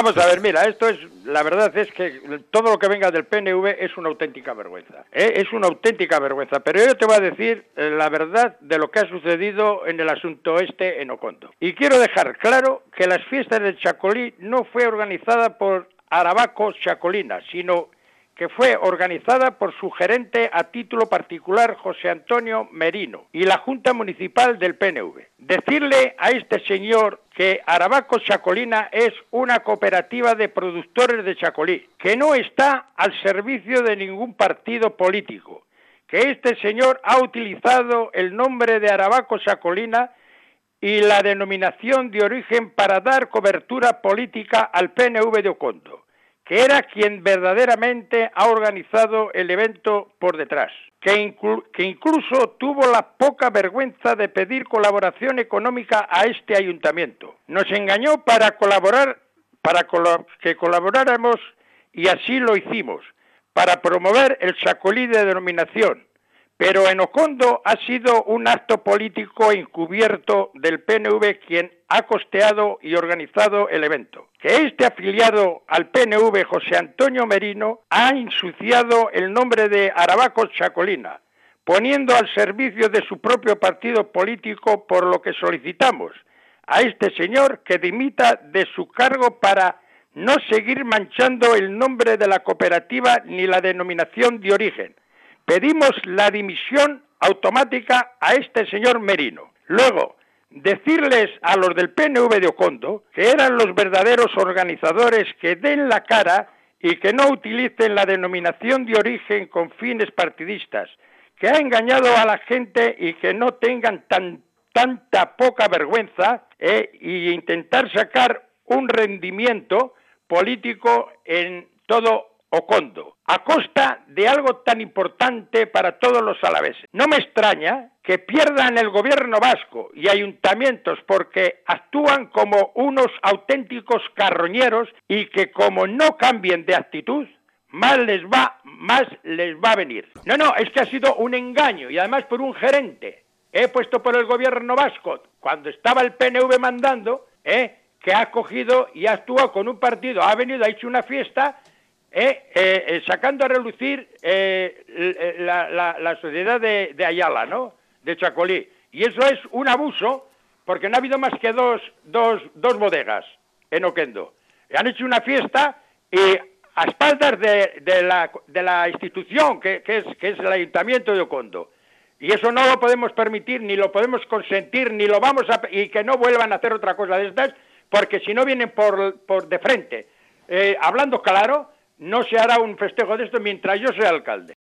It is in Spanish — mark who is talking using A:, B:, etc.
A: Vamos a ver, mira, la verdad es que todo lo que venga del PNV es una auténtica vergüenza, es una auténtica vergüenza, pero yo te voy a decir la verdad de lo que ha sucedido en el asunto en Ocondo. Y quiero dejar claro que las fiestas del Chacolí no fue organizada por Arabaco Chacolina, sino que fue organizada por su gerente a título particular, José Antonio Merino, y la Junta Municipal del PNV. Decirle a este señor que Arabaco Chacolina es una cooperativa de productores de chacolí, que no está al servicio de ningún partido político, que este señor ha utilizado el nombre de Arabaco Chacolina y la denominación de origen para dar cobertura política al PNV de Ocondo, que era quien verdaderamente ha organizado el evento por detrás, que incluso tuvo la poca vergüenza de pedir colaboración económica a este ayuntamiento. Nos engañó para que colaboráramos y así lo hicimos, para promover el chacolí de denominación. Pero en Ocondo ha sido un acto político encubierto del PNV quien ha costeado y organizado el evento. Que este afiliado al PNV, José Antonio Merino, ha ensuciado el nombre de Arabaco Chacolina, poniendo al servicio de su propio partido político, por lo que solicitamos a este señor que dimita de su cargo para no seguir manchando el nombre de la cooperativa ni la denominación de origen. Pedimos la dimisión automática a este señor Merino. Luego, decirles a los del PNV de Ocondo que eran los verdaderos organizadores, que den la cara y que no utilicen la denominación de origen con fines partidistas, que ha engañado a la gente y que no tengan tanta poca vergüenza y intentar sacar un rendimiento político en todo Ocondo, a costa de algo tan importante para todos los alaveses. No me extraña que pierdan el gobierno vasco y ayuntamientos porque actúan como unos auténticos carroñeros y que como no cambien de actitud, más les va a venir. No, es que ha sido un engaño y además por un gerente, puesto por el gobierno vasco, cuando estaba el PNV mandando, que ha cogido y ha actuado con un partido, ha venido, ha hecho una fiesta, sacando a relucir la sociedad de Ayala, ¿no?, de Chacolí. Y eso es un abuso, porque no ha habido más que dos bodegas en Oquendo. Han hecho una fiesta y a espaldas de la institución que es el Ayuntamiento de Ocondo. Y eso no lo podemos permitir, ni lo podemos consentir, ni lo vamos a... y que no vuelvan a hacer otra cosa de estas, porque si no vienen por de frente. Hablando claro, no se hará un festejo de esto mientras yo sea alcalde.